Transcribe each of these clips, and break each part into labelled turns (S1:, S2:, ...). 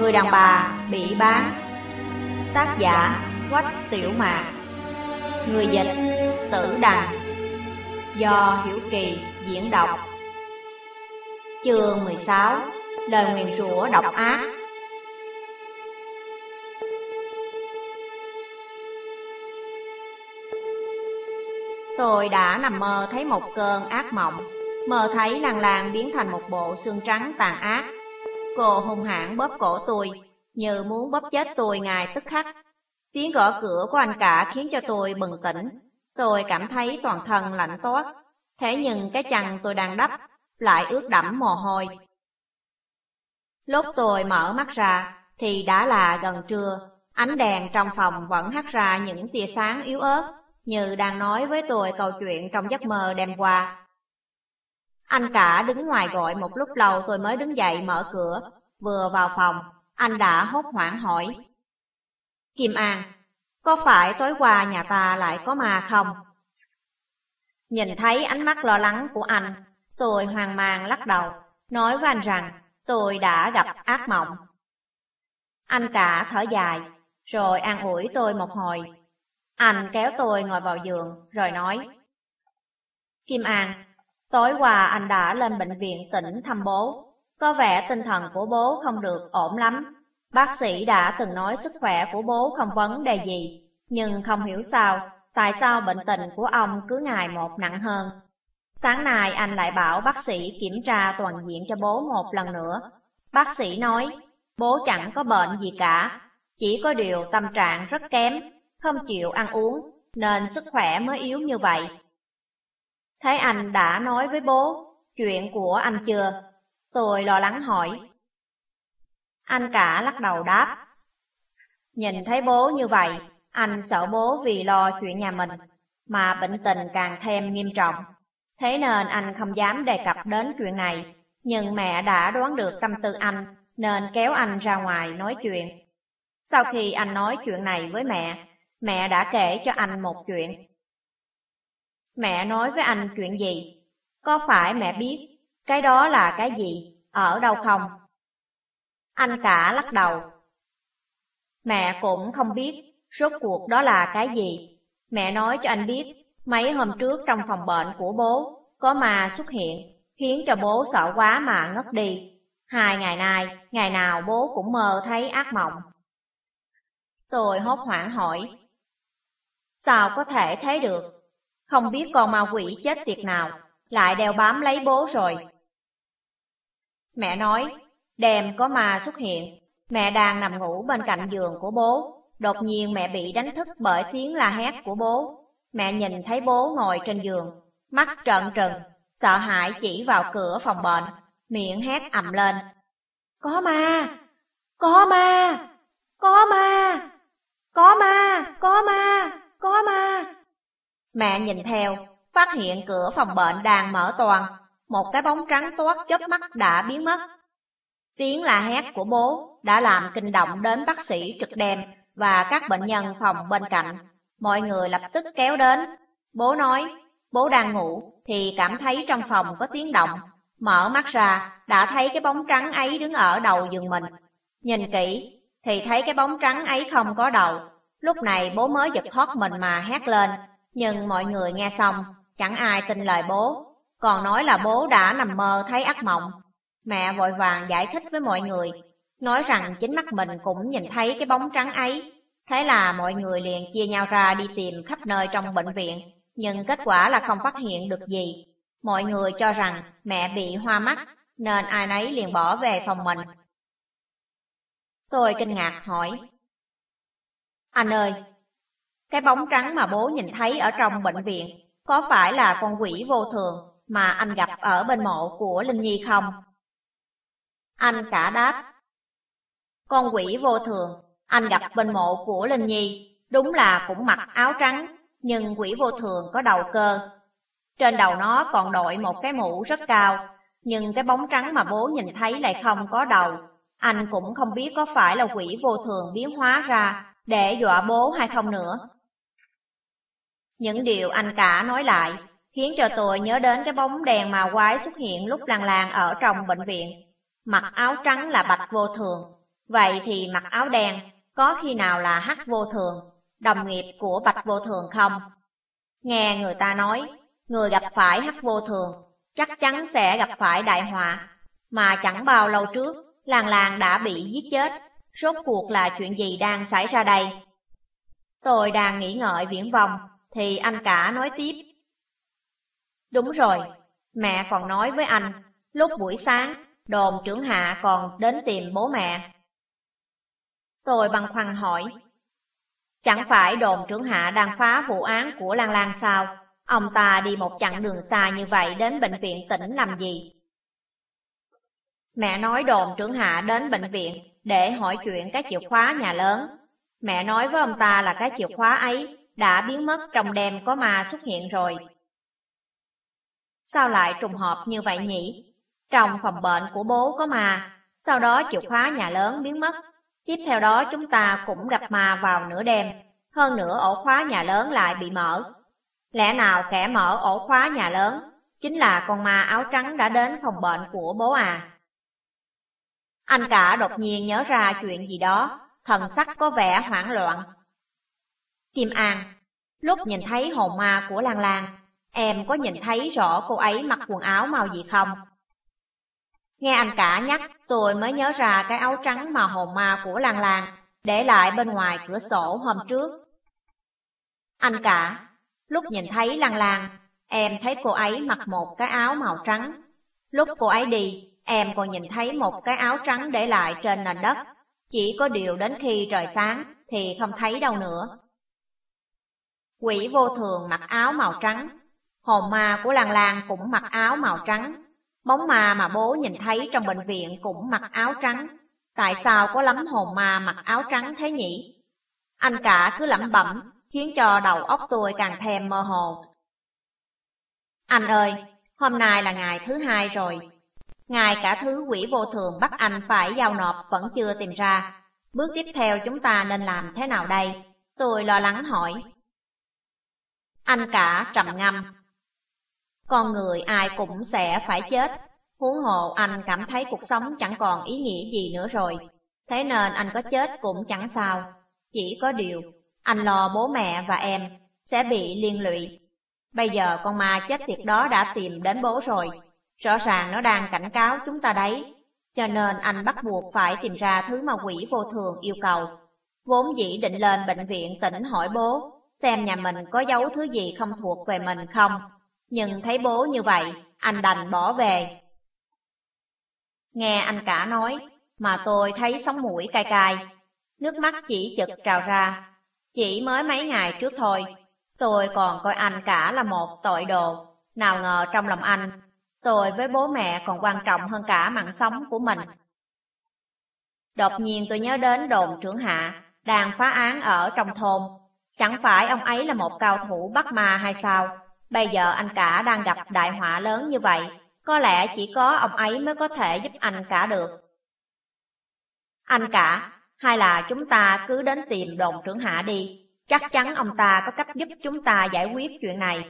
S1: Người đàn bà bị bán. Tác giả Quách Tiểu Mạc. Người dịch Tử Đằng. Do Hiểu Kỳ diễn đọc. Chương 16. Lời nguyền rủa độc ác. Tôi đã nằm mơ thấy một cơn ác mộng. Mơ thấy Lan Lan biến thành một bộ xương trắng tàn ác. Cô hung hãn bóp cổ tôi, như muốn bóp chết tôi ngay tức khắc. Tiếng gõ cửa của anh cả khiến cho tôi bừng tỉnh. Tôi cảm thấy toàn thân lạnh toát. Thế nhưng cái chăn tôi đang đắp lại ướt đẫm mồ hôi. Lúc tôi mở mắt ra thì đã là gần trưa. Ánh đèn trong phòng vẫn hắt ra những tia sáng yếu ớt, như đang nói với tôi câu chuyện trong giấc mơ đêm qua. Anh cả đứng ngoài gọi một lúc lâu tôi mới đứng dậy mở cửa. Vừa vào phòng, anh đã hốt hoảng hỏi: Kim An, có phải tối qua nhà ta lại có ma không? Nhìn thấy ánh mắt lo lắng của anh, tôi hoang mang lắc đầu, nói với anh rằng tôi đã gặp ác mộng. Anh cả thở dài, rồi an ủi tôi một hồi. Anh kéo tôi ngồi vào giường, rồi nói: Kim An, tối qua anh đã lên bệnh viện tỉnh thăm bố. Có vẻ tinh thần của bố không được ổn lắm. Bác sĩ đã từng nói sức khỏe của bố không vấn đề gì, nhưng không hiểu tại sao bệnh tình của ông cứ ngày một nặng hơn. Sáng nay anh lại bảo bác sĩ kiểm tra toàn diện cho bố một lần nữa. Bác sĩ nói bố chẳng có bệnh gì cả, chỉ có điều tâm trạng rất kém, không chịu ăn uống, nên sức khỏe mới yếu như vậy. Thế anh đã nói với bố chuyện của anh chưa? Tôi lo lắng hỏi. Anh cả lắc đầu đáp: Nhìn thấy bố như vậy, anh sợ bố vì lo chuyện nhà mình mà bệnh tình càng thêm nghiêm trọng. Thế nên anh không dám đề cập đến chuyện này, nhưng mẹ đã đoán được tâm tư anh nên kéo anh ra ngoài nói chuyện. Sau khi anh nói chuyện này với mẹ đã kể cho anh một chuyện. Mẹ nói với anh chuyện gì? Có phải mẹ biết cái đó là cái gì, ở đâu không? Anh cả lắc đầu. Mẹ cũng không biết rốt cuộc đó là cái gì. Mẹ nói cho anh biết mấy hôm trước trong phòng bệnh của bố có ma xuất hiện, khiến cho bố sợ quá mà ngất đi. 2 ngày nay, ngày nào bố cũng mơ thấy ác mộng. Tôi hốt hoảng hỏi: Sao có thể thế được? Không biết con ma quỷ chết tiệt nào lại đeo bám lấy bố rồi. Mẹ nói đêm có ma xuất hiện, mẹ đang nằm ngủ bên cạnh giường của bố. Đột nhiên mẹ bị đánh thức bởi tiếng la hét của bố. Mẹ nhìn thấy bố ngồi trên giường, mắt trợn trừng, sợ hãi chỉ vào cửa phòng bệnh, miệng hét ầm lên: Có ma! Có ma! Có ma! Có ma! Có ma! Có ma! Mẹ nhìn theo, phát hiện cửa phòng bệnh đang mở toang, một cái bóng trắng toát chớp mắt đã biến mất. Tiếng la hét của bố đã làm kinh động đến bác sĩ trực đêm và các bệnh nhân phòng bên cạnh. Mọi người lập tức kéo đến. Bố nói bố đang ngủ thì cảm thấy trong phòng có tiếng động. Mở mắt ra đã thấy cái bóng trắng ấy đứng ở đầu giường mình. Nhìn kỹ thì thấy cái bóng trắng ấy không có đầu. Lúc này bố mới giật thoát mình mà hét lên. Nhưng mọi người nghe xong chẳng ai tin lời bố, còn nói là bố đã nằm mơ thấy ác mộng. Mẹ vội vàng giải thích với mọi người, nói rằng chính mắt mình cũng nhìn thấy cái bóng trắng ấy. Thế là mọi người liền chia nhau ra đi tìm khắp nơi trong bệnh viện, nhưng kết quả là không phát hiện được gì. Mọi người cho rằng mẹ bị hoa mắt, nên ai nấy liền bỏ về phòng mình. Tôi kinh ngạc hỏi: Anh ơi, cái bóng trắng mà bố nhìn thấy ở trong bệnh viện có phải là con quỷ vô thường mà anh gặp ở bên mộ của Linh Nhi không? Anh cả đáp: Con quỷ vô thường anh gặp bên mộ của Linh Nhi đúng là cũng mặc áo trắng, nhưng quỷ vô thường có đầu cơ. Trên đầu nó còn đội một cái mũ rất cao, nhưng cái bóng trắng mà bố nhìn thấy lại không có đầu. Anh cũng không biết có phải là quỷ vô thường biến hóa ra để dọa bố hay không nữa. Những điều anh cả nói lại khiến cho tôi nhớ đến cái bóng đèn ma quái xuất hiện lúc Lan Lan ở trong bệnh viện. Mặc áo trắng là Bạch Vô Thường, Vậy thì mặc áo đen có khi nào là Hắc Vô Thường, đồng nghiệp của Bạch Vô Thường không? Nghe người ta nói, người gặp phải Hắc Vô Thường chắc chắn sẽ gặp phải đại họa, mà chẳng bao lâu trước, làng làng đã bị giết chết, rốt cuộc là chuyện gì đang xảy ra đây? Tôi đang nghĩ ngợi viển vông, thì anh cả nói tiếp. Đúng rồi, mẹ còn nói với anh, lúc buổi sáng, đồn trưởng hạ còn đến tìm bố mẹ. Tôi băn khoăn hỏi, chẳng phải đồn trưởng hạ đang phá vụ án của Lan Lan sao? Ông ta đi một chặng đường xa như vậy đến bệnh viện tỉnh làm gì? Mẹ nói đồn trưởng hạ đến bệnh viện để hỏi chuyện cái chìa khóa nhà lớn. Mẹ nói với ông ta là cái chìa khóa ấy đã biến mất trong đêm có ma xuất hiện rồi. Sao lại trùng hợp như vậy nhỉ? Trong phòng bệnh của bố có ma, sau đó chìa khóa nhà lớn biến mất. Tiếp theo đó chúng ta cũng gặp ma vào nửa đêm, hơn nữa ổ khóa nhà lớn lại bị mở. Lẽ nào kẻ mở ổ khóa nhà lớn chính là con ma áo trắng đã đến phòng bệnh của bố à? Anh cả đột nhiên nhớ ra chuyện gì đó, thần sắc có vẻ hoảng loạn. Kim An, lúc nhìn thấy hồn ma của Lan Lan, em có nhìn thấy rõ cô ấy mặc quần áo màu gì không? Nghe anh cả nhắc, tôi mới nhớ ra cái áo trắng mà hồn ma của Lan Lan để lại bên ngoài cửa sổ hôm trước. Anh cả, lúc nhìn thấy Lan Lan, em thấy cô ấy mặc một cái áo màu trắng. Lúc cô ấy đi, em còn nhìn thấy một cái áo trắng để lại trên nền đất. Chỉ có điều đến khi trời sáng thì không thấy đâu nữa. Quỷ vô thường mặc áo màu trắng, hồn ma của Lan Lan cũng mặc áo màu trắng. Bóng ma mà bố nhìn thấy trong bệnh viện cũng mặc áo trắng. Tại sao có lắm hồn ma mặc áo trắng thế nhỉ? Anh cả cứ lẩm bẩm, khiến cho đầu óc tôi càng thêm mơ hồ. Anh ơi, hôm nay là ngày thứ 2 rồi. Ngay cả thứ quỷ vô thường bắt anh phải giao nộp vẫn chưa tìm ra. Bước tiếp theo chúng ta nên làm thế nào đây? Tôi lo lắng hỏi. Anh cả trầm ngâm. Con người ai cũng sẽ phải chết. Huống hồ anh cảm thấy cuộc sống chẳng còn ý nghĩa gì nữa rồi. Thế nên anh có chết cũng chẳng sao. Chỉ có điều, anh lo bố mẹ và em sẽ bị liên lụy. Bây giờ con ma chết tiệt đó đã tìm đến bố rồi. Rõ ràng nó đang cảnh cáo chúng ta đấy. Cho nên anh bắt buộc phải tìm ra thứ mà quỷ vô thường yêu cầu. Vốn dĩ định lên bệnh viện tỉnh hỏi bố, xem nhà mình có giấu thứ gì không thuộc về mình không. Nhưng thấy bố như vậy, anh đành bỏ về. Nghe anh cả nói, mà tôi thấy sống mũi cay cay. Nước mắt chỉ chực trào ra. Chỉ mới mấy ngày trước thôi, tôi còn coi anh cả là một tội đồ. Nào ngờ trong lòng anh, tôi với bố mẹ còn quan trọng hơn cả mạng sống của mình. Đột nhiên tôi nhớ đến đồn trưởng hạ, đang phá án ở trong thôn. Chẳng phải ông ấy là một cao thủ bắt ma hay sao? Bây giờ anh cả đang gặp đại họa lớn như vậy, có lẽ chỉ có ông ấy mới có thể giúp anh cả được. Anh cả, hay là chúng ta cứ đến tìm đồn trưởng hạ đi, chắc chắn ông ta có cách giúp chúng ta giải quyết chuyện này.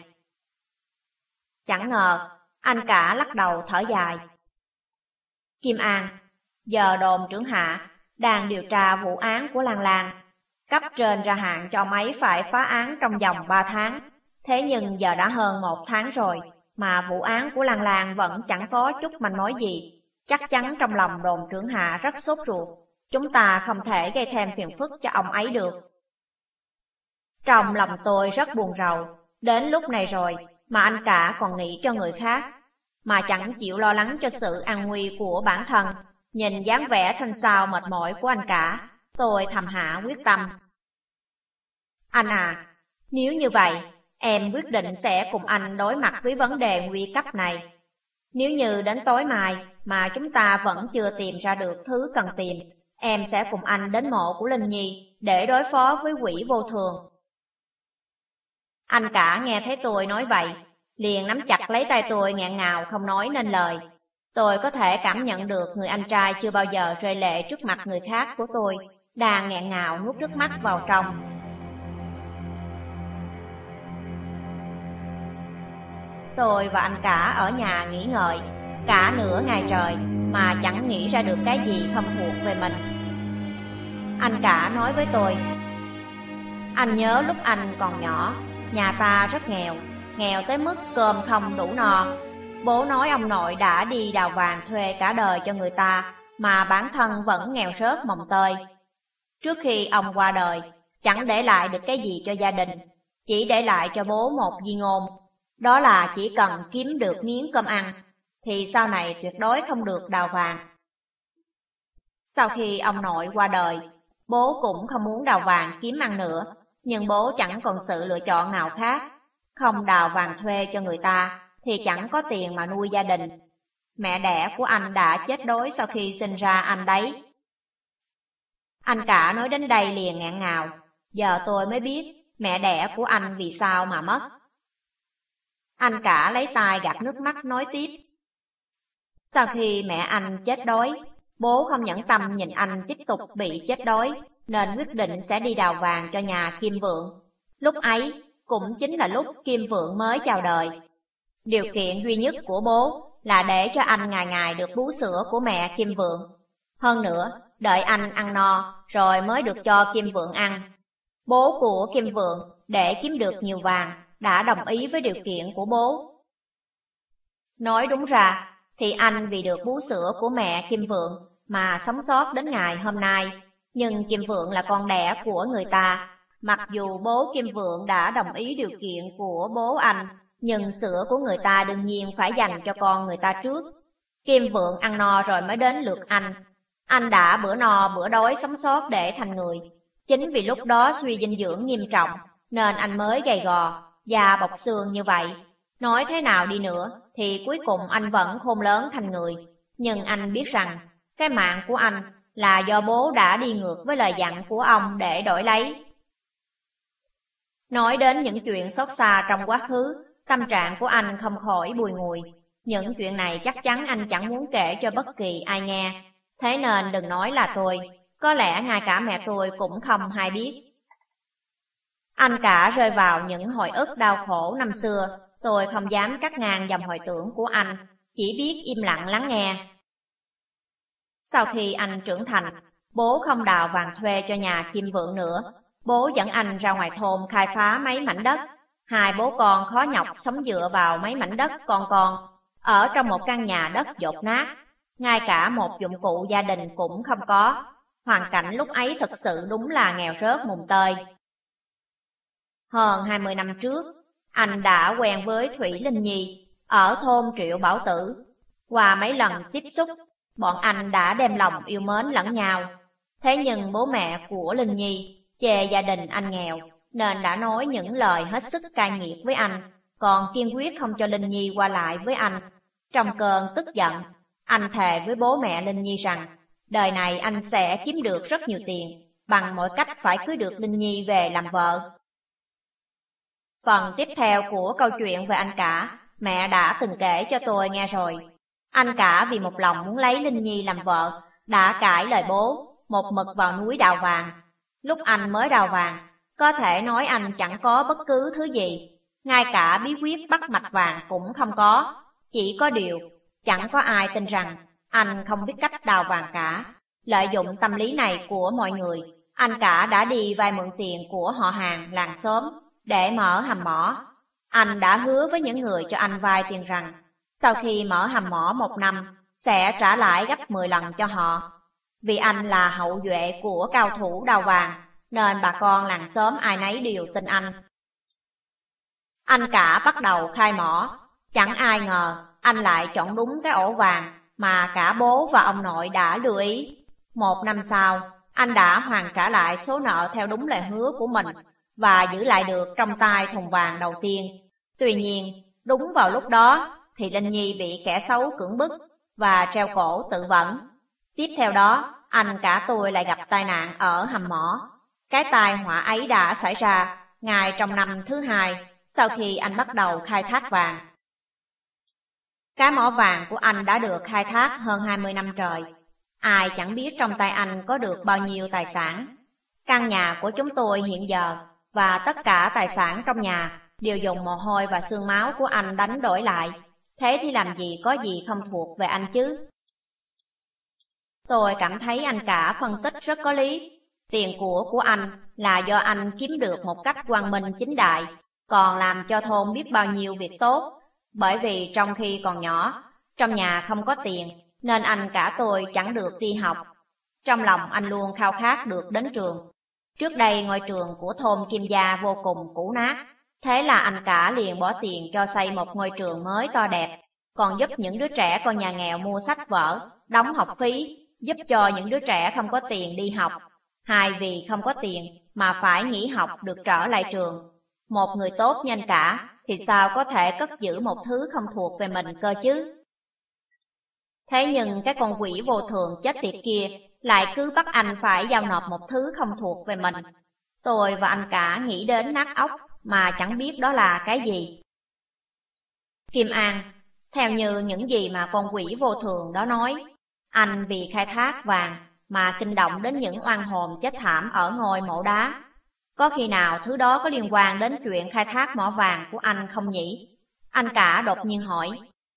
S1: Chẳng ngờ, anh cả lắc đầu thở dài. Kim An, giờ đồn trưởng hạ đang điều tra vụ án của Lan Lan. Cấp trên ra hạn cho ông ấy phải phá án trong vòng 3 tháng. Thế nhưng giờ đã hơn 1 tháng rồi, mà vụ án của Lan Lan vẫn chẳng có chút manh mối gì. Chắc chắn trong lòng đồn trưởng hạ rất sốt ruột. Chúng ta không thể gây thêm phiền phức cho ông ấy được. Trong lòng tôi rất buồn rầu. Đến lúc này rồi mà anh cả còn nghĩ cho người khác, mà chẳng chịu lo lắng cho sự an nguy của bản thân. Nhìn dáng vẻ xanh xao mệt mỏi của anh cả, tôi thầm hạ quyết tâm. Anh à, nếu như vậy, em quyết định sẽ cùng anh đối mặt với vấn đề nguy cấp này. Nếu như đến tối mai mà chúng ta vẫn chưa tìm ra được thứ cần tìm, em sẽ cùng anh đến mộ của Linh Nhi để đối phó với quỷ vô thường. Anh cả nghe thấy tôi nói vậy, liền nắm chặt lấy tay tôi nghẹn ngào không nói nên lời. Tôi có thể cảm nhận được người anh trai chưa bao giờ rơi lệ trước mặt người khác của tôi, đang nghẹn ngào nuốt nước mắt vào trong. Tôi và anh cả ở nhà nghỉ ngơi, cả nửa ngày trời mà chẳng nghĩ ra được cái gì không thuộc về mình. Anh cả nói với tôi, anh nhớ lúc anh còn nhỏ, nhà ta rất nghèo, nghèo tới mức cơm không đủ no. Bố nói ông nội đã đi đào vàng thuê cả đời cho người ta, mà bản thân vẫn nghèo rớt mồng tơi. Trước khi ông qua đời, chẳng để lại được cái gì cho gia đình, chỉ để lại cho bố một di ngôn. Đó là chỉ cần kiếm được miếng cơm ăn, thì sau này tuyệt đối không được đào vàng. Sau khi ông nội qua đời, bố cũng không muốn đào vàng kiếm ăn nữa, nhưng bố chẳng còn sự lựa chọn nào khác. Không đào vàng thuê cho người ta, thì chẳng có tiền mà nuôi gia đình. Mẹ đẻ của anh đã chết đói sau khi sinh ra anh đấy. Anh cả nói đến đây liền nghẹn ngào, giờ tôi mới biết mẹ đẻ của anh vì sao mà mất. Anh cả lấy tay gạt nước mắt nói tiếp. Sau khi mẹ anh chết đói, bố không nhẫn tâm nhìn anh tiếp tục bị chết đói, nên quyết định sẽ đi đào vàng cho nhà Kim Vượng. Lúc ấy cũng chính là lúc Kim Vượng mới chào đời. Điều kiện duy nhất của bố là để cho anh ngày ngày được bú sữa của mẹ Kim Vượng. Hơn nữa, đợi anh ăn no rồi mới được cho Kim Vượng ăn. Bố của Kim Vượng để kiếm được nhiều vàng đã đồng ý với điều kiện của bố. Nói đúng ra thì anh vì được bú sữa của mẹ Kim Vượng mà sống sót đến ngày hôm nay. Nhưng Kim Vượng là con đẻ của người ta. Mặc dù bố Kim Vượng đã đồng ý điều kiện của bố anh, nhưng sữa của người ta đương nhiên phải dành cho con người ta trước. Kim Vượng ăn no rồi mới đến lượt anh. Anh đã bữa no bữa đói sống sót để thành người. Chính vì lúc đó suy dinh dưỡng nghiêm trọng, nên anh mới gầy gò, da bọc xương như vậy. Nói thế nào đi nữa, thì cuối cùng anh vẫn khôn lớn thành người. Nhưng anh biết rằng, cái mạng của anh là do bố đã đi ngược với lời dặn của ông để đổi lấy. Nói đến những chuyện xót xa trong quá khứ, tâm trạng của anh không khỏi bùi ngùi. Những chuyện này chắc chắn anh chẳng muốn kể cho bất kỳ ai nghe. Thế nên đừng nói là tôi, có lẽ ngay cả mẹ tôi cũng không hay biết. Anh cả rơi vào những hồi ức đau khổ năm xưa, tôi không dám cắt ngang dòng hồi tưởng của anh, chỉ biết im lặng lắng nghe. Sau khi anh trưởng thành, bố không đào vàng thuê cho nhà Kim Vượng nữa. Bố dẫn anh ra ngoài thôn khai phá mấy mảnh đất. Hai bố con khó nhọc sống dựa vào mấy mảnh đất con, ở trong một căn nhà đất dột nát. Ngay cả một dụng cụ gia đình cũng không có. Hoàn cảnh lúc ấy thực sự đúng là nghèo rớt mùng tơi. Hơn 20 năm trước, anh đã quen với Thủy Linh Nhi ở thôn Triệu Bảo Tử. Qua mấy lần tiếp xúc, bọn anh đã đem lòng yêu mến lẫn nhau. Thế nhưng bố mẹ của Linh Nhi chê gia đình anh nghèo, nên đã nói những lời hết sức cay nghiệt với anh, còn kiên quyết không cho Linh Nhi qua lại với anh. Trong cơn tức giận, anh thề với bố mẹ Linh Nhi rằng, đời này anh sẽ kiếm được rất nhiều tiền, bằng mọi cách phải cưới được Linh Nhi về làm vợ. Phần tiếp theo của câu chuyện về anh cả, mẹ đã từng kể cho tôi nghe rồi. Anh cả vì một lòng muốn lấy Linh Nhi làm vợ, đã cãi lời bố, một mực vào núi đào vàng. Lúc anh mới đào vàng, có thể nói anh chẳng có bất cứ thứ gì, ngay cả bí quyết bắt mạch vàng cũng không có. Chỉ có điều, chẳng có ai tin rằng anh không biết cách đào vàng cả. Lợi dụng tâm lý này của mọi người, anh cả đã đi vay mượn tiền của họ hàng làng xóm để mở hầm mỏ. Anh đã hứa với những người cho anh vay tiền rằng, sau khi mở hầm mỏ 1 năm, sẽ trả lãi gấp 10 lần cho họ. Vì anh là hậu duệ của cao thủ đào vàng, nên bà con làng xóm ai nấy đều tin anh. Anh cả bắt đầu khai mỏ, chẳng ai ngờ anh lại chọn đúng cái ổ vàng mà cả bố và ông nội đã lưu ý. 1 năm sau, anh đã hoàn trả lại số nợ theo đúng lời hứa của mình và giữ lại được trong tay thùng vàng đầu tiên. Tuy nhiên, đúng vào lúc đó thì Linh Nhi bị kẻ xấu cưỡng bức và treo cổ tự vẫn. Tiếp theo đó, anh cả tôi lại gặp tai nạn ở hầm mỏ. Cái tai họa ấy đã xảy ra ngay trong năm thứ 2 sau khi anh bắt đầu khai thác vàng. Cái mỏ vàng của anh đã được khai thác hơn 20 năm trời. Ai chẳng biết trong tay anh có được bao nhiêu tài sản. Căn nhà của chúng tôi hiện giờ và tất cả tài sản trong nhà đều dùng mồ hôi và xương máu của anh đánh đổi lại. Thế thì làm gì có gì không thuộc về anh chứ? Tôi cảm thấy anh cả phân tích rất có lý. Tiền của anh là do anh kiếm được một cách quang minh chính đại, còn làm cho thôn biết bao nhiêu việc tốt. Bởi vì trong khi còn nhỏ, trong nhà không có tiền, nên anh cả tôi chẳng được đi học. Trong lòng anh luôn khao khát được đến trường. Trước đây ngôi trường của thôn Kim Gia vô cùng cũ nát, thế là anh cả liền bỏ tiền cho xây một ngôi trường mới to đẹp, còn giúp những đứa trẻ con nhà nghèo mua sách vở, đóng học phí, giúp cho những đứa trẻ không có tiền đi học. Hai vì không có tiền mà phải nghỉ học được trở lại trường. Một người tốt như anh cả thì sao có thể cất giữ một thứ không thuộc về mình cơ chứ? Thế nhưng cái con quỷ vô thường chết tiệt kia lại cứ bắt anh phải giao nộp một thứ không thuộc về mình. Tôi và anh cả nghĩ đến nát óc mà chẳng biết đó là cái gì. Kim An, theo như những gì mà con quỷ vô thường đó nói, anh vì khai thác vàng mà kinh động đến những oan hồn chết thảm ở ngôi mộ đá. Có khi nào thứ đó có liên quan đến chuyện khai thác mỏ vàng của anh không nhỉ? Anh cả đột nhiên hỏi.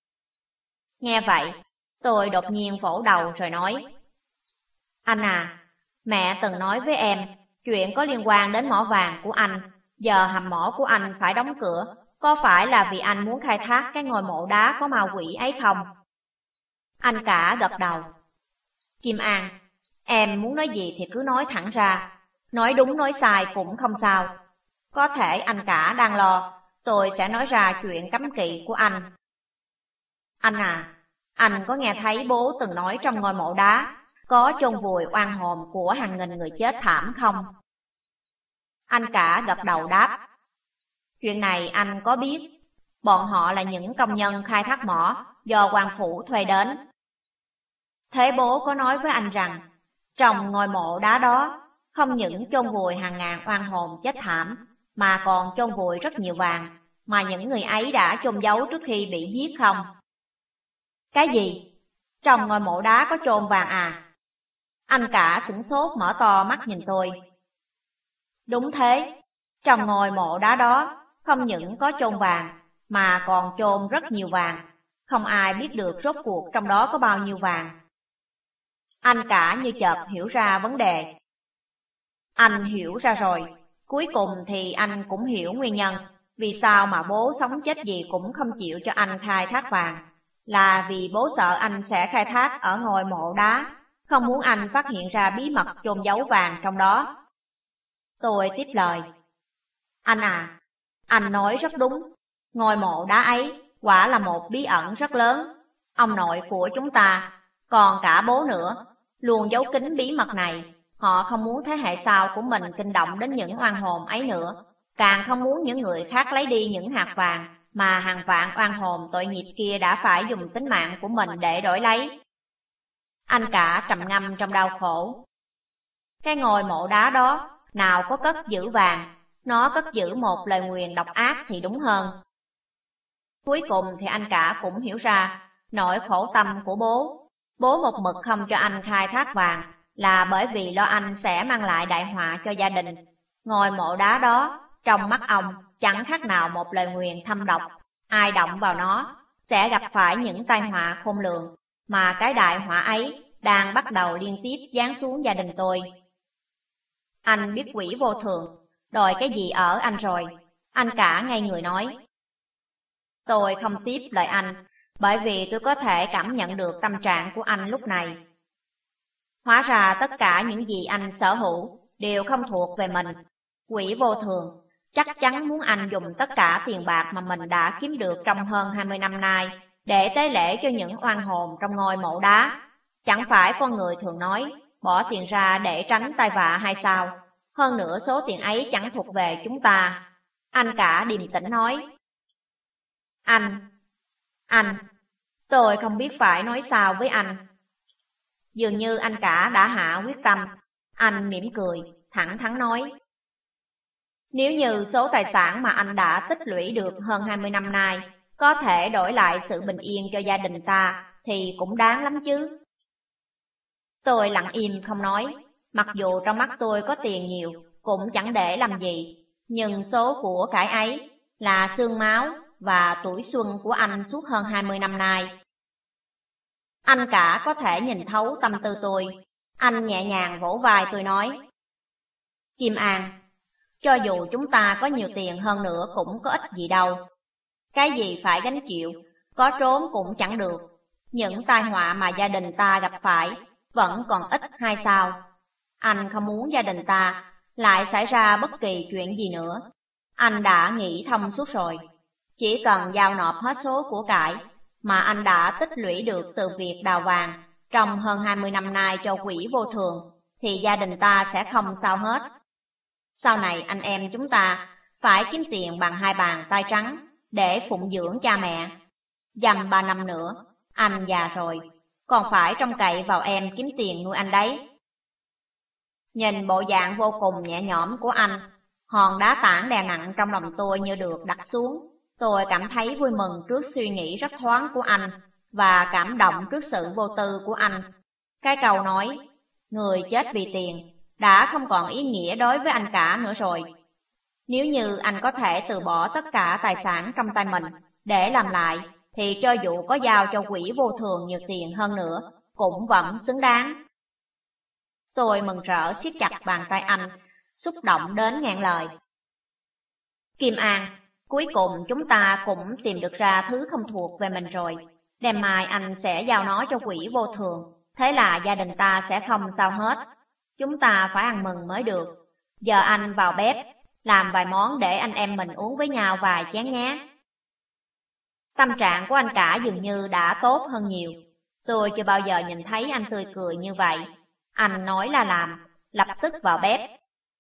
S1: Nghe vậy, tôi đột nhiên vỗ đầu rồi nói. Anh à, mẹ từng nói với em, chuyện có liên quan đến mỏ vàng của anh, giờ hầm mỏ của anh phải đóng cửa, có phải là vì anh muốn khai thác cái ngôi mộ đá có ma quỷ ấy không? Anh cả gật đầu. Kim An, em muốn nói gì thì cứ nói thẳng ra, nói đúng nói sai cũng không sao. Có thể anh cả đang lo, tôi sẽ nói ra chuyện cấm kỵ của anh. Anh à, anh có nghe thấy bố từng nói trong ngôi mộ đá có chôn vùi oan hồn của hàng nghìn người chết thảm không? Anh cả gật đầu đáp. Chuyện này anh có biết, bọn họ là những công nhân khai thác mỏ do quan phủ thuê đến. Thế bố có nói với anh rằng, trong ngôi mộ đá đó, không những chôn vùi hàng ngàn oan hồn chết thảm, mà còn chôn vùi rất nhiều vàng, mà những người ấy đã chôn giấu trước khi bị giết không? Cái gì? Trong ngôi mộ đá có chôn vàng à? Anh cả sửng sốt mở to mắt nhìn tôi. Đúng thế, trong ngôi mộ đá đó, không những có chôn vàng, mà còn chôn rất nhiều vàng, không ai biết được rốt cuộc trong đó có bao nhiêu vàng. Anh cả như chợt hiểu ra vấn đề. Anh hiểu ra rồi, cuối cùng thì anh cũng hiểu nguyên nhân, vì sao mà bố sống chết gì cũng không chịu cho anh khai thác vàng. Là vì bố sợ anh sẽ khai thác ở ngôi mộ đá, không muốn anh phát hiện ra bí mật chôn giấu vàng trong đó. Tôi tiếp lời. Anh à, anh nói rất đúng, ngôi mộ đá ấy quả là một bí ẩn rất lớn. Ông nội của chúng ta, còn cả bố nữa, luôn giấu kín bí mật này. Họ không muốn thế hệ sau của mình kinh động đến những oan hồn ấy nữa, càng không muốn những người khác lấy đi những hạt vàng mà hàng vạn oan hồn tội nghiệp kia đã phải dùng tính mạng của mình để đổi lấy. Anh cả trầm ngâm trong đau khổ. Cái ngôi mộ đá đó nào có cất giữ vàng, nó cất giữ một lời nguyền độc ác thì đúng hơn. Cuối cùng thì anh cả cũng hiểu ra nỗi khổ tâm của bố. Bố một mực không cho anh khai thác vàng là bởi vì lo anh sẽ mang lại đại họa cho gia đình. Ngôi mộ đá đó, trong mắt ông chẳng khác nào một lời nguyền thâm độc. Ai động vào nó sẽ gặp phải những tai họa khôn lường, mà cái đại họa ấy đang bắt đầu liên tiếp giáng xuống gia đình tôi. Anh biết quỷ vô thường, đòi cái gì ở anh rồi? Anh cả ngay người nói. Tôi không tiếp lời anh, bởi vì tôi có thể cảm nhận được tâm trạng của anh lúc này. Hóa ra tất cả những gì anh sở hữu đều không thuộc về mình. Quỷ vô thường chắc chắn muốn anh dùng tất cả tiền bạc mà mình đã kiếm được trong hơn 20 năm nay để tế lễ cho những oan hồn trong ngôi mộ đá. Chẳng phải con người thường nói, bỏ tiền ra để tránh tai vạ hay sao? Hơn nữa số tiền ấy chẳng thuộc về chúng ta. Anh cả điềm tĩnh nói. Anh, tôi không biết phải nói sao với anh. Dường như anh cả đã hạ quyết tâm. Anh mỉm cười, thẳng thắn nói. Nếu như số tài sản mà anh đã tích lũy được hơn 20 năm nay có thể đổi lại sự bình yên cho gia đình ta thì cũng đáng lắm chứ. Tôi lặng im không nói, mặc dù trong mắt tôi có tiền nhiều cũng chẳng để làm gì, nhưng số của cải ấy là xương máu và tuổi xuân của anh suốt hơn 20 năm nay. Anh cả có thể nhìn thấu tâm tư tôi, anh nhẹ nhàng vỗ vai tôi nói. Kim An, cho dù chúng ta có nhiều tiền hơn nữa cũng có ích gì đâu. Cái gì phải gánh chịu, có trốn cũng chẳng được. Những tai họa mà gia đình ta gặp phải vẫn còn ít hay sao? Anh không muốn gia đình ta lại xảy ra bất kỳ chuyện gì nữa. Anh đã nghĩ thông suốt rồi. Chỉ cần giao nộp hết số của cải mà anh đã tích lũy được từ việc đào vàng trong hơn 20 năm nay cho quỹ vô thường, thì gia đình ta sẽ không sao hết. Sau này anh em chúng ta phải kiếm tiền bằng hai bàn tay trắng để phụng dưỡng cha mẹ. Dăm 3 năm nữa, anh già rồi, còn phải trông cậy vào em kiếm tiền nuôi anh đấy. Nhìn bộ dạng vô cùng nhẹ nhõm của anh, hòn đá tảng đè nặng trong lòng tôi như được đặt xuống. Tôi cảm thấy vui mừng trước suy nghĩ rất thoáng của anh, và cảm động trước sự vô tư của anh. Cái câu nói, người chết vì tiền, đã không còn ý nghĩa đối với anh cả nữa rồi. Nếu như anh có thể từ bỏ tất cả tài sản trong tay mình để làm lại, thì cho dù có giao cho quỹ vô thường nhiều tiền hơn nữa, cũng vẫn xứng đáng. Tôi mừng rỡ siết chặt bàn tay anh, xúc động đến ngàn lời. Kim An, cuối cùng chúng ta cũng tìm được ra thứ không thuộc về mình rồi. Đêm mai anh sẽ giao nó cho quỹ vô thường, thế là gia đình ta sẽ không sao hết. Chúng ta phải ăn mừng mới được. Giờ anh vào bếp, làm vài món để anh em mình uống với nhau vài chén nhé. Tâm trạng của anh cả dường như đã tốt hơn nhiều. Tôi chưa bao giờ nhìn thấy anh tươi cười như vậy. Anh nói là làm, lập tức vào bếp.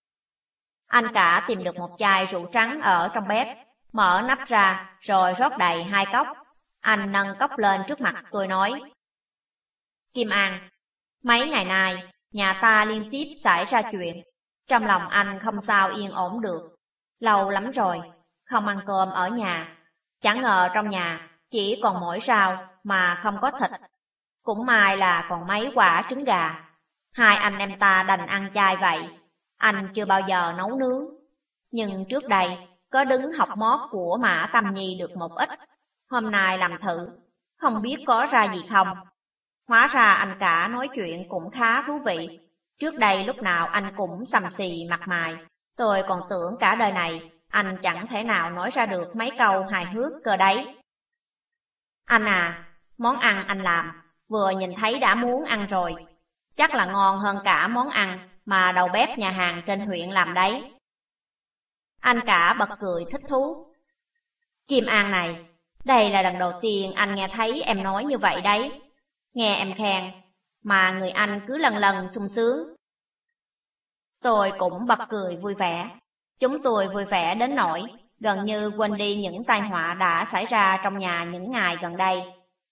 S1: Anh cả tìm được một chai rượu trắng ở trong bếp, mở nắp ra rồi rót đầy 2 cốc. Anh nâng cốc lên trước mặt tôi nói, Kim An, mấy ngày nay nhà ta liên tiếp xảy ra chuyện. Trong lòng anh không sao yên ổn được. Lâu lắm rồi, không ăn cơm ở nhà. Chẳng ngờ trong nhà chỉ còn mỗi rau mà không có thịt. Cũng may là còn mấy quả trứng gà. Hai anh em ta đành ăn chay vậy. Anh chưa bao giờ nấu nướng. Nhưng trước đây có đứng học mót của Mã Tâm Nhi được một ít. Hôm nay làm thử, không biết có ra gì không. Hóa ra anh cả nói chuyện cũng khá thú vị. Trước đây lúc nào anh cũng xầm xì mặt mày. Tôi còn tưởng cả đời này anh chẳng thể nào nói ra được mấy câu hài hước cơ đấy. Anh à, món ăn anh làm, vừa nhìn thấy đã muốn ăn rồi. Chắc là ngon hơn cả món ăn mà đầu bếp nhà hàng trên huyện làm đấy. Anh cả bật cười thích thú. Kim An này, đây là lần đầu tiên anh nghe thấy em nói như vậy đấy. Nghe em khen, mà người anh cứ lần lần sung sướng. Tôi cũng bật cười vui vẻ. Chúng tôi vui vẻ đến nỗi gần như quên đi những tai họa đã xảy ra trong nhà những ngày gần đây.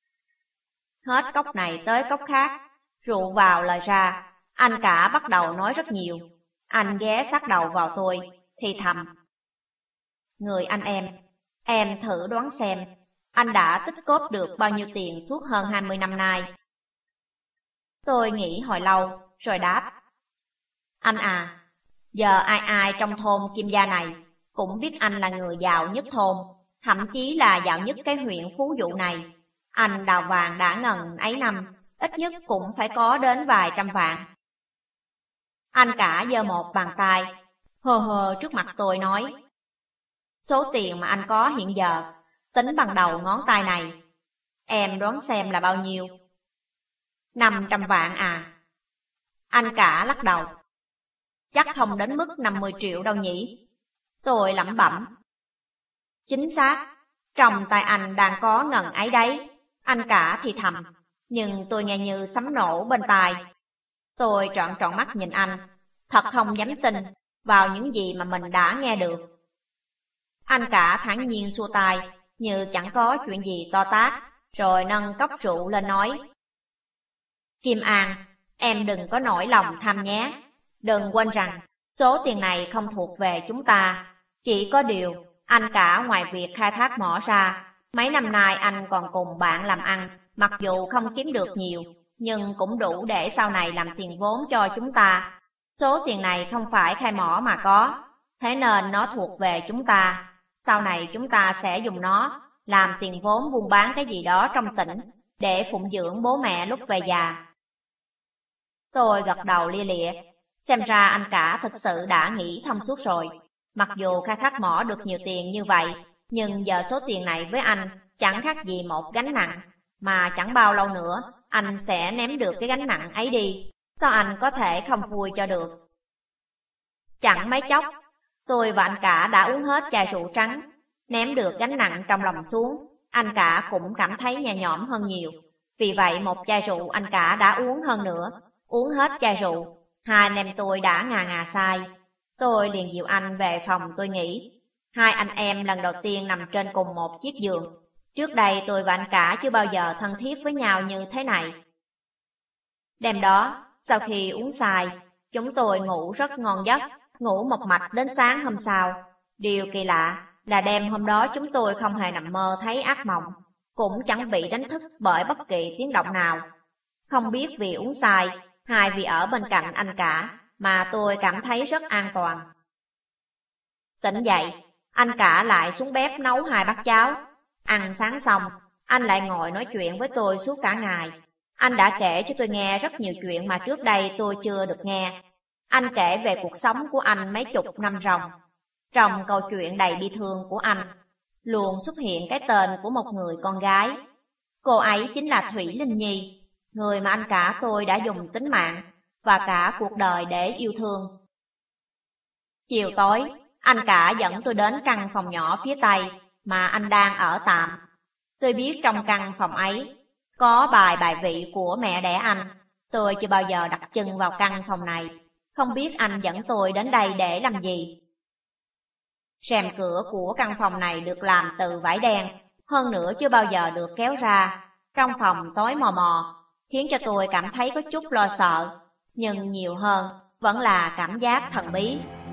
S1: Hết cốc này tới cốc khác, rượu vào lời ra, anh cả bắt đầu nói rất nhiều. Anh ghé sát đầu vào tôi, thì thầm. Người anh em thử đoán xem, anh đã tích cóp được bao nhiêu tiền suốt hơn 20 năm nay. Tôi nghĩ hồi lâu, rồi đáp. Anh à, giờ ai ai trong thôn Kim Gia này cũng biết anh là người giàu nhất thôn, thậm chí là giàu nhất cái huyện Phú Dụ này. Anh đào vàng đã ngần ấy năm, ít nhất cũng phải có đến vài trăm vạn. Anh cả giơ một bàn tay, hờ hờ trước mặt tôi nói. Số tiền mà anh có hiện giờ, tính bằng đầu ngón tay này, em đoán xem là bao nhiêu? 500 vạn à? Anh cả lắc đầu. Chắc không đến mức 50 triệu đâu nhỉ? Tôi lẩm bẩm. Chính xác, trong tay anh đang có ngần ấy đấy. Anh cả thì thầm, nhưng tôi nghe như sấm nổ bên tai. Tôi trợn tròn mắt nhìn anh, thật không dám tin vào những gì mà mình đã nghe được. Anh cả thản nhiên xua tay, như chẳng có chuyện gì to tát, rồi nâng cốc rượu lên nói. Kim An, em đừng có nổi lòng tham nhé. Đừng quên rằng, số tiền này không thuộc về chúng ta. Chỉ có điều, anh cả ngoài việc khai thác mỏ ra, mấy năm nay anh còn cùng bạn làm ăn, mặc dù không kiếm được nhiều, nhưng cũng đủ để sau này làm tiền vốn cho chúng ta. Số tiền này không phải khai mỏ mà có, thế nên nó thuộc về chúng ta. Sau này chúng ta sẽ dùng nó làm tiền vốn buôn bán cái gì đó trong tỉnh, để phụng dưỡng bố mẹ lúc về già. Tôi gật đầu lia lịa. Xem ra anh cả thực sự đã nghĩ thông suốt rồi. Mặc dù khai thác mỏ được nhiều tiền như vậy, nhưng giờ số tiền này với anh chẳng khác gì một gánh nặng, mà chẳng bao lâu nữa anh sẽ ném được cái gánh nặng ấy đi. Sao anh có thể không vui cho được? Chẳng mấy chốc, tôi và anh cả đã uống hết chai rượu trắng, ném được gánh nặng trong lòng xuống. Anh cả cũng cảm thấy nhẹ nhõm hơn nhiều. Vì vậy một chai rượu anh cả đã uống hơn nữa. Uống hết chai rượu, hai anh em tôi đã ngà ngà say. Tôi liền dìu anh về phòng tôi nghỉ. Hai anh em lần đầu tiên nằm trên cùng một chiếc giường. Trước đây tôi và anh cả chưa bao giờ thân thiết với nhau như thế này. Đêm đó, sau khi uống say, chúng tôi ngủ rất ngon giấc, ngủ một mạch đến sáng hôm sau. Điều kỳ lạ là đêm hôm đó chúng tôi không hề nằm mơ thấy ác mộng, cũng chẳng bị đánh thức bởi bất kỳ tiếng động nào. Không biết vì uống say hay vì ở bên cạnh anh cả mà tôi cảm thấy rất an toàn. Tỉnh dậy, anh cả lại xuống bếp nấu 2 bát cháo. Ăn sáng xong, anh lại ngồi nói chuyện với tôi suốt cả ngày. Anh đã kể cho tôi nghe rất nhiều chuyện mà trước đây tôi chưa được nghe. Anh kể về cuộc sống của anh mấy chục năm ròng. Trong câu chuyện đầy bi thương của anh, luôn xuất hiện cái tên của một người con gái. Cô ấy chính là Thủy Linh Nhi, người mà anh cả tôi đã dùng tính mạng và cả cuộc đời để yêu thương. Chiều tối, anh cả dẫn tôi đến căn phòng nhỏ phía tây mà anh đang ở tạm. Tôi biết trong căn phòng ấy có bài vị của mẹ đẻ anh. Tôi chưa bao giờ đặt chân vào căn phòng này, không biết anh dẫn tôi đến đây để làm gì. Rèm cửa của căn phòng này được làm từ vải đen, hơn nữa chưa bao giờ được kéo ra. Trong phòng tối mò mò, khiến cho tôi cảm thấy có chút lo sợ, nhưng nhiều hơn vẫn là cảm giác thần bí.